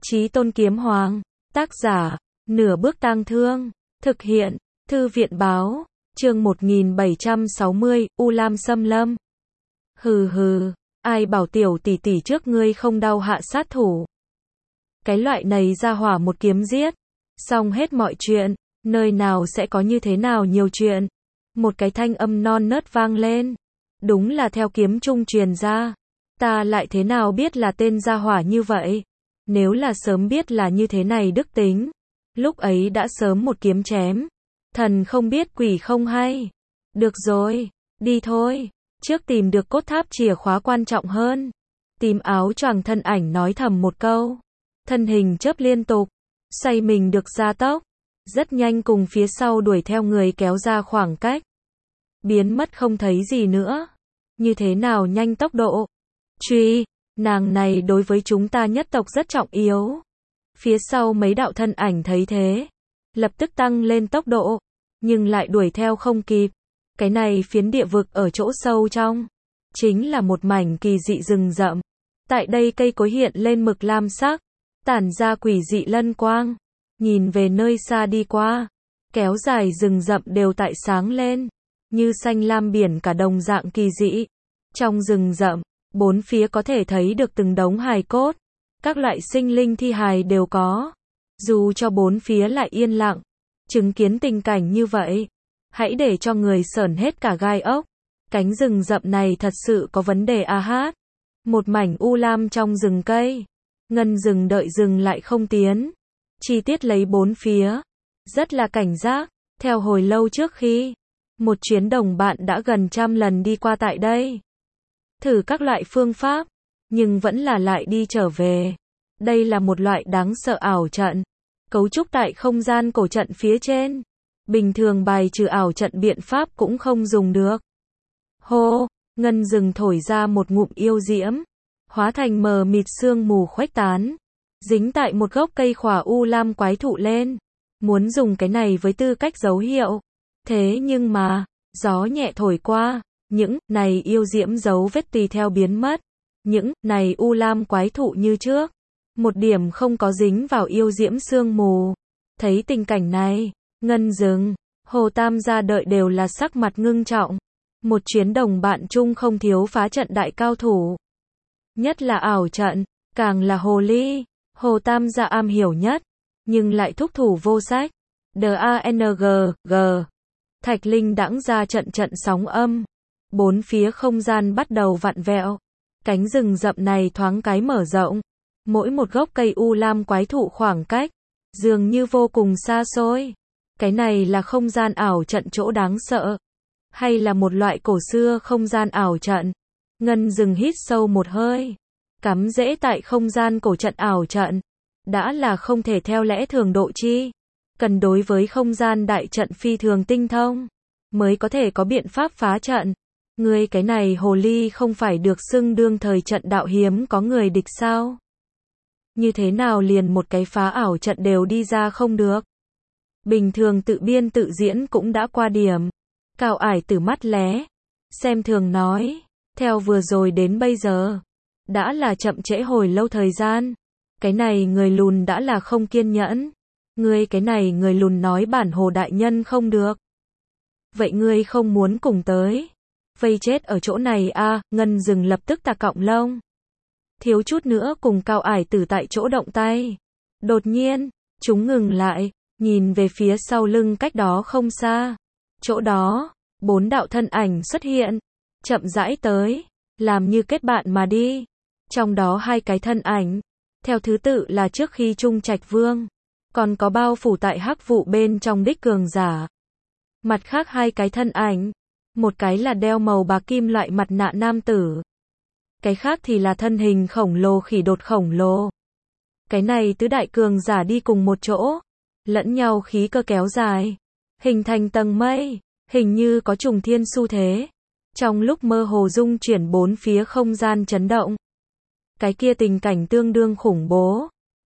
Chí Tôn Kiếm Hoàng. Tác giả, Nửa Bước Tang Thương. Thực hiện, Thư viện báo. Chương 1760, U Lam Xâm Lâm. Hừ hừ, ai bảo tiểu tỷ tỷ trước ngươi không đau hạ sát thủ. Cái loại này ra hỏa một kiếm giết. Xong hết mọi chuyện, nơi nào sẽ có như thế nào nhiều chuyện. Một cái thanh âm non nớt vang lên. Đúng là theo kiếm trung truyền ra. Ta lại thế nào biết là tên gia hỏa như vậy. Nếu là sớm biết là như thế này đức tính, lúc ấy đã sớm một kiếm chém. Thần không biết quỷ không hay. Được rồi, đi thôi. Trước tìm được cốt tháp chìa khóa quan trọng hơn. Tìm áo choàng thân ảnh nói thầm một câu. Thân hình chớp liên tục, xoay mình được gia tốc. Rất nhanh cùng phía sau đuổi theo người kéo ra khoảng cách. Biến mất không thấy gì nữa. Như thế nào nhanh tốc độ. Truy, nàng này đối với chúng ta nhất tộc rất trọng yếu. Phía sau mấy đạo thân ảnh thấy thế, lập tức tăng lên tốc độ, nhưng lại đuổi theo không kịp. Cái này phiến địa vực ở chỗ sâu trong, chính là một mảnh kỳ dị rừng rậm. Tại đây cây cối hiện lên mực lam sắc, tản ra quỷ dị lân quang. Nhìn về nơi xa đi qua, kéo dài rừng rậm đều tại sáng lên, như xanh lam biển cả đồng dạng kỳ dị. Trong rừng rậm, bốn phía có thể thấy được từng đống hài cốt, các loại sinh linh thi hài đều có. Dù cho bốn phía lại yên lặng, chứng kiến tình cảnh như vậy, hãy để cho người sởn hết cả gai ốc. Cánh rừng rậm này thật sự có vấn đề a hát. Một mảnh u lam trong rừng cây. Ngân rừng đợi rừng lại không tiến. Chi tiết lấy bốn phía. Rất là cảnh giác. Theo hồi lâu trước khi, một chuyến đồng bạn đã gần 100 lần đi qua tại đây. Thử các loại phương pháp, nhưng vẫn là lại đi trở về. Đây là một loại đáng sợ ảo trận. Cấu trúc tại không gian cổ trận phía trên. Bình thường bài trừ ảo trận biện pháp cũng không dùng được. Hô, ngân rừng thổi ra một ngụm yêu diễm, hóa thành mờ mịt sương mù khuếch tán, dính tại một gốc cây khỏa u lam quái thụ lên. Muốn dùng cái này với tư cách dấu hiệu. Thế nhưng mà, gió nhẹ thổi qua, những này yêu diễm dấu vết tùy theo biến mất. Những này u lam quái thụ như trước, một điểm không có dính vào yêu diễm sương mù. Thấy tình cảnh này, ngân rừng, Hồ Tam gia đợi đều là sắc mặt ngưng trọng. Một chuyến đồng bạn chung không thiếu phá trận đại cao thủ. Nhất là ảo trận, càng là hồ ly, Hồ Tam gia am hiểu nhất, nhưng lại thúc thủ vô sách. DANGG. Thạch Linh đãng ra trận trận sóng âm. Bốn phía không gian bắt đầu vặn vẹo. Cánh rừng rậm này thoáng cái mở rộng. Mỗi một gốc cây u lam quái thụ khoảng cách, dường như vô cùng xa xôi. Cái này là không gian ảo trận chỗ đáng sợ. Hay là một loại cổ xưa không gian ảo trận. Ngân rừng hít sâu một hơi. Cắm rễ tại không gian cổ trận ảo trận. Đã là không thể theo lẽ thường độ chi. Cần đối với không gian đại trận phi thường tinh thông. Mới có thể có biện pháp phá trận. Ngươi cái này hồ ly không phải được xưng đương thời trận đạo hiếm có người địch sao? Như thế nào liền một cái phá ảo trận đều đi ra không được? Bình thường tự biên tự diễn cũng đã qua điểm. Cao Ải Tử mắt lé. Xem thường nói. Theo vừa rồi đến bây giờ. Đã là chậm trễ hồi lâu thời gian. Cái này người lùn đã là không kiên nhẫn. Ngươi cái này người lùn nói bản Hồ đại nhân không được. Vậy ngươi không muốn cùng tới. Vây chết ở chỗ này a. Ngân rừng lập tức tà cọng lông. Thiếu chút nữa cùng Cao Ải Tử tại chỗ động tay. Đột nhiên, chúng ngừng lại, nhìn về phía sau lưng cách đó không xa. Chỗ đó, 4 đạo thân ảnh xuất hiện, chậm rãi tới, làm như kết bạn mà đi. Trong đó 2 cái thân ảnh, theo thứ tự là trước khi Trung Trạch Vương, còn có bao phủ tại hắc vụ bên trong đích cường giả. Mặt khác 2 cái thân ảnh, một cái là đeo màu bạc kim loại mặt nạ nam tử. Cái khác thì là thân hình khổng lồ khỉ đột khổng lồ. Cái này tứ đại cường giả đi cùng một chỗ, lẫn nhau khí cơ kéo dài, hình thành tầng mây, hình như có trùng thiên xu thế. Trong lúc mơ hồ dung chuyển bốn phía không gian chấn động. Cái kia tình cảnh tương đương khủng bố.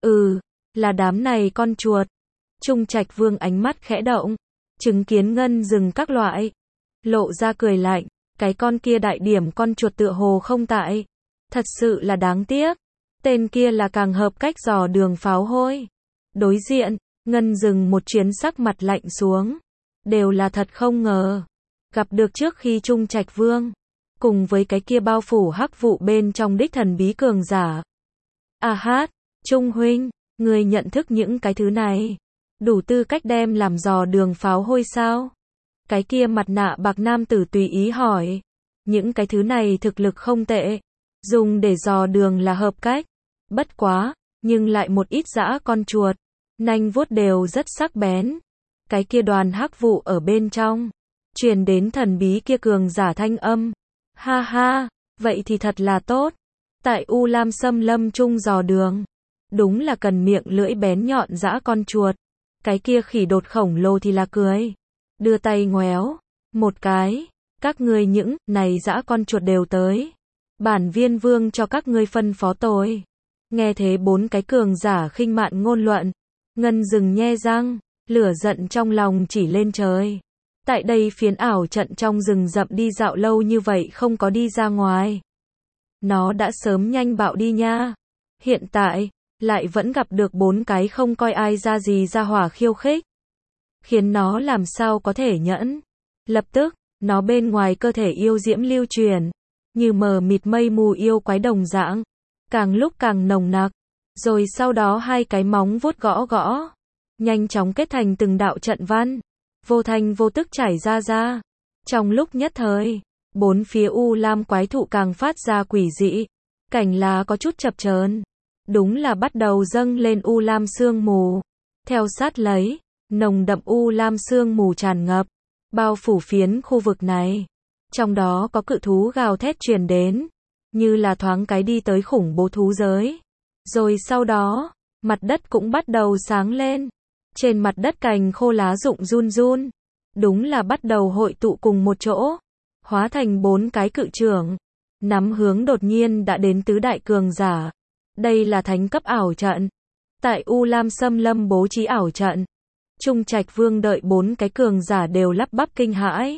Là đám này con chuột. Trung Trạch Vương ánh mắt khẽ động, chứng kiến ngân rừng các loại, lộ ra cười lạnh. Cái con kia đại điểm con chuột tựa hồ không tại. Thật sự là đáng tiếc. Tên kia là càng hợp cách dò đường pháo hôi. Đối diện, Ngân dừng một chuyến sắc mặt lạnh xuống. Đều là thật không ngờ. Gặp được trước khi Trung Trạch Vương. Cùng với cái kia bao phủ hắc vụ bên trong đích thần bí cường giả. À hát, Trung huynh, người nhận thức những cái thứ này. Đủ tư cách đem làm dò đường pháo hôi sao? Cái kia mặt nạ bạc nam tử tùy ý hỏi. Những cái thứ này thực lực không tệ. Dùng để dò đường là hợp cách. Bất quá, nhưng lại một ít dã con chuột. Nanh vuốt đều rất sắc bén. Cái kia đoàn hắc vụ ở bên trong. Truyền đến thần bí kia cường giả thanh âm. Ha ha, vậy thì thật là tốt. Tại U Lam Xâm Lâm Trung dò đường. Đúng là cần miệng lưỡi bén nhọn dã con chuột. Cái kia khỉ đột khổng lồ thì là cười. Đưa tay ngoéo. Một cái. Các ngươi những này dã con chuột đều tới. Bản viên vương cho các ngươi phân phó tôi. Nghe thế bốn cái cường giả khinh mạn ngôn luận. Ngân dừng nhe răng. Lửa giận trong lòng chỉ lên trời. Tại đây phiến ảo trận trong rừng rậm đi dạo lâu như vậy không có đi ra ngoài. Nó đã sớm nhanh bạo đi nha. Hiện tại, lại vẫn gặp được bốn cái không coi ai ra gì ra hỏa khiêu khích. Khiến nó làm sao có thể nhẫn. Lập tức, nó bên ngoài cơ thể yêu diễm lưu truyền. Như mờ mịt mây mù yêu quái đồng dạng. Càng lúc càng nồng nặc. Rồi sau đó hai cái móng vuốt gõ gõ. Nhanh chóng kết thành từng đạo trận văn. Vô thanh vô tức trải ra. Trong lúc nhất thời, bốn phía U Lam quái thụ càng phát ra quỷ dị. Cảnh lá có chút chập chờn. Đúng là bắt đầu dâng lên U Lam sương mù. Theo sát lấy, nồng đậm U Lam sương mù tràn ngập. Bao phủ phiến khu vực này. Trong đó có cự thú gào thét truyền đến. Như là thoáng cái đi tới khủng bố thú giới. Rồi sau đó, mặt đất cũng bắt đầu sáng lên. Trên mặt đất cành khô lá rụng run run. Đúng là bắt đầu hội tụ cùng một chỗ. Hóa thành bốn cái cự trưởng. Nắm hướng đột nhiên đã đến tứ đại cường giả. Đây là thánh cấp ảo trận. Tại U Lam Xâm Lâm bố trí ảo trận. Trung Trạch Vương đợi bốn cái cường giả đều lắp bắp kinh hãi.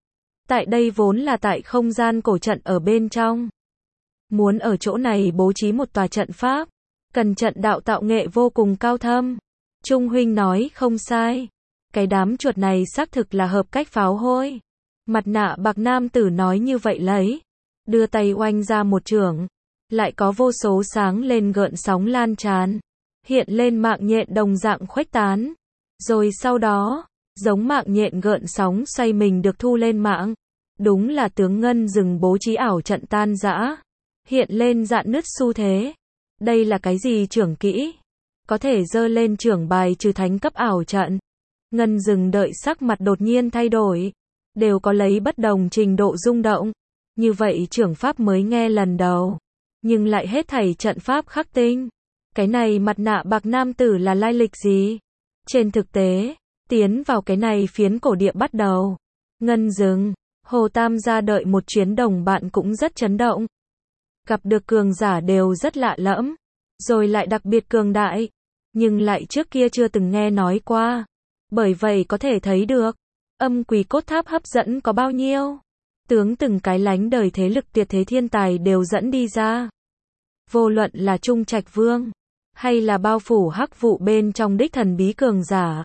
Tại đây vốn là tại không gian cổ trận ở bên trong. Muốn ở chỗ này bố trí một tòa trận pháp. Cần trận đạo tạo nghệ vô cùng cao thâm. Trung huynh nói không sai. Cái đám chuột này xác thực là hợp cách pháo hôi. Mặt nạ bạc nam tử nói như vậy lấy. Đưa tay oanh ra một chưởng. Lại có vô số sáng lên gợn sóng lan tràn. Hiện lên mạng nhện đồng dạng khuếch tán. Rồi sau đó, giống mạng nhện gợn sóng xoay mình được thu lên mạng. Đúng là tướng Ngân dừng bố trí ảo trận tan rã. Hiện lên dạn nứt xu thế. Đây là cái gì trưởng kỹ? Có thể dơ lên trưởng bài trừ thánh cấp ảo trận. Ngân dừng đợi sắc mặt đột nhiên thay đổi. Đều có lấy bất đồng trình độ rung động. Như vậy trưởng pháp mới nghe lần đầu. Nhưng lại hết thảy trận pháp khắc tinh. Cái này mặt nạ bạc nam tử là lai lịch gì? Trên thực tế, tiến vào cái này phiến cổ địa bắt đầu. Ngân dừng, Hồ Tam gia đợi một chuyến đồng bạn cũng rất chấn động. Gặp được cường giả đều rất lạ lẫm. Rồi lại đặc biệt cường đại. Nhưng lại trước kia chưa từng nghe nói qua. Bởi vậy có thể thấy được. Âm quỷ cốt tháp hấp dẫn có bao nhiêu. Tướng từng cái lánh đời thế lực tuyệt thế thiên tài đều dẫn đi ra. Vô luận là Trung Trạch Vương. Hay là bao phủ hắc vụ bên trong đích thần bí cường giả.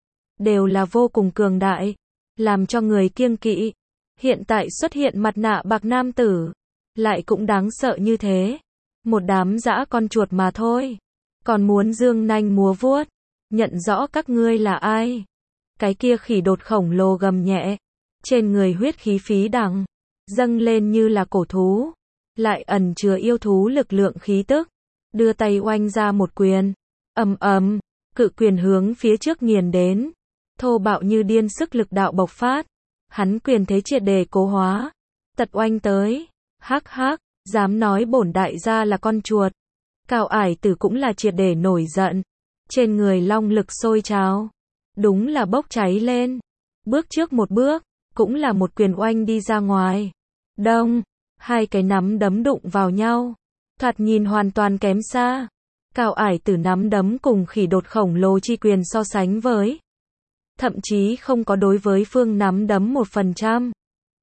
Đều là vô cùng cường đại. Làm cho người kiêng kỵ. Hiện tại xuất hiện mặt nạ bạc nam tử. Lại cũng đáng sợ như thế. Một đám dã con chuột mà thôi. Còn muốn dương nanh múa vuốt. Nhận rõ các ngươi là ai. Cái kia khỉ đột khổng lồ gầm nhẹ. Trên người huyết khí phí đằng. Dâng lên như là cổ thú. Lại ẩn chứa yêu thú lực lượng khí tức. Đưa tay oanh ra một quyền. Ầm ầm. Cự quyền hướng phía trước nghiền đến. Thô bạo như điên sức lực đạo bộc phát. Hắn quyền thế triệt để cố hóa. Tật oanh tới. Hắc hắc. Dám nói bổn đại gia là con chuột. Cao ải tử cũng là triệt để nổi giận. Trên người long lực sôi trào. Đúng là bốc cháy lên. Bước trước một bước. Cũng là một quyền oanh đi ra ngoài. Đông. Hai cái nắm đấm đụng vào nhau. Thoạt nhìn hoàn toàn kém xa. Cao ải tử nắm đấm cùng khỉ đột khổng lồ chi quyền so sánh với. Thậm chí không có đối với phương nắm đấm 1%.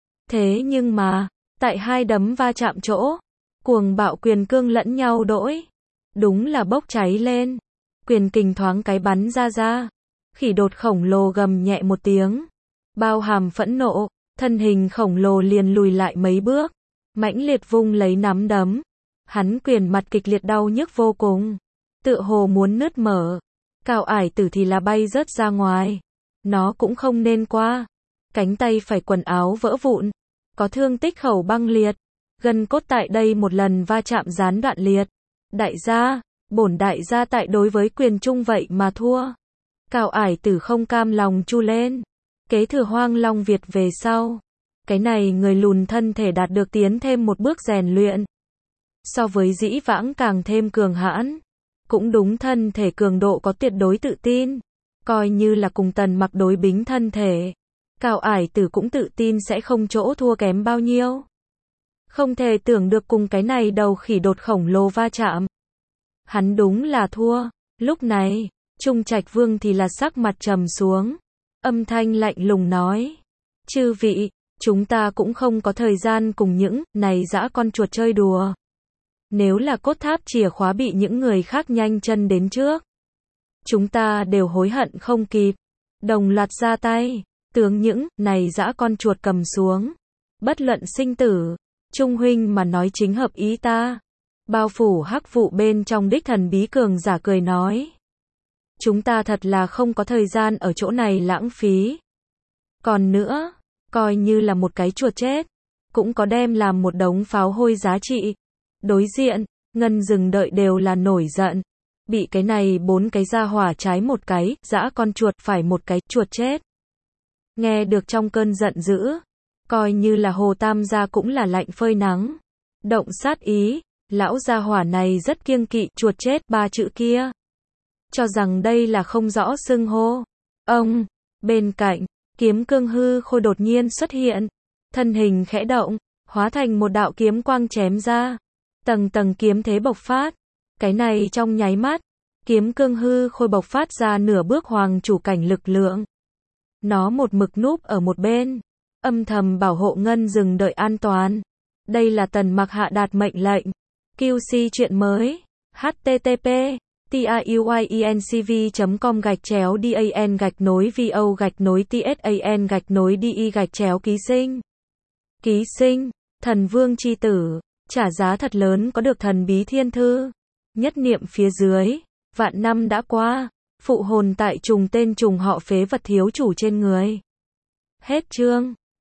Thế nhưng mà, tại hai đấm va chạm chỗ, cuồng bạo quyền cương lẫn nhau đỗi. đúng là bốc cháy lên. Quyền kình thoáng cái bắn ra. Khỉ đột khổng lồ gầm nhẹ một tiếng, bao hàm phẫn nộ, thân hình khổng lồ liền lùi lại mấy bước, mãnh liệt vung lấy nắm đấm. Hắn quyền mặt kịch liệt đau nhức vô cùng, tựa hồ muốn nứt mở. Cao Ải Tử thì là bay rớt ra ngoài. Nó cũng không nên qua. Cánh tay phải quần áo vỡ vụn, có thương tích khẩu băng liệt, gân cốt tại đây một lần va chạm gián đoạn liệt. Đại gia, bổn đại gia tại đối với quyền trung vậy mà thua. Cao Ải Tử không cam lòng chu lên. Kế thừa Hoang Long Việt về sau, cái này người lùn thân thể đạt được tiến thêm một bước rèn luyện. So với dĩ vãng càng thêm cường hãn. Cũng đúng, thân thể cường độ có tuyệt đối tự tin. Coi như là cùng Tần Mặc đối bính thân thể, Cao Ải Tử cũng tự tin sẽ không chỗ thua kém bao nhiêu. Không thể tưởng được cùng cái này đầu khỉ đột khổng lồ va chạm. Hắn đúng là thua. Lúc này, Trung Trạch Vương thì là sắc mặt trầm xuống. Âm thanh lạnh lùng nói. Chư vị, chúng ta cũng không có thời gian cùng những này dã con chuột chơi đùa. Nếu là cốt tháp chìa khóa bị những người khác nhanh chân đến trước, chúng ta đều hối hận không kịp. Đồng loạt ra tay, tướng những này dã con chuột cầm xuống. Bất luận sinh tử, Trung huynh mà nói chính hợp ý ta. Bao phủ hắc vụ bên trong đích thần bí cường giả cười nói. Chúng ta thật là không có thời gian ở chỗ này lãng phí. Còn nữa, coi như là một cái chuột chết, cũng có đem làm một đống pháo hôi giá trị. Đối diện, Ngân Rừng Đợi đều là nổi giận. Bị cái này 4 cái gia hỏa trái một cái, dã con chuột phải một cái, chuột chết. Nghe được trong cơn giận dữ, coi như là Hồ Tam gia cũng là lạnh phơi nắng. Động sát ý, lão gia hỏa này rất kiêng kỵ chuột chết 3 chữ kia. Cho rằng đây là không rõ xưng hô. Ông, bên cạnh, kiếm cương hư khôi đột nhiên xuất hiện. Thân hình khẽ động, hóa thành một đạo kiếm quang chém ra. Tầng tầng kiếm thế bộc phát. Cái này trong nháy mắt, kiếm cương hư khôi bộc phát ra nửa bước hoàng chủ cảnh lực lượng. Nó một mực núp ở một bên, âm thầm bảo hộ Ngân Rừng Đợi an toàn. Đây là Tần Mặc hạ đạt mệnh lệnh. QC chuyện mới. http tiuyien-cv.com/dan-vo-tsan-di-ký sinh. Ký sinh, thần vương chi tử, trả giá thật lớn có được thần bí thiên thư. Nhất niệm phía dưới, vạn năm đã qua, phụ hồn tại trùng tên trùng họ phế vật thiếu chủ trên người. Hết chương.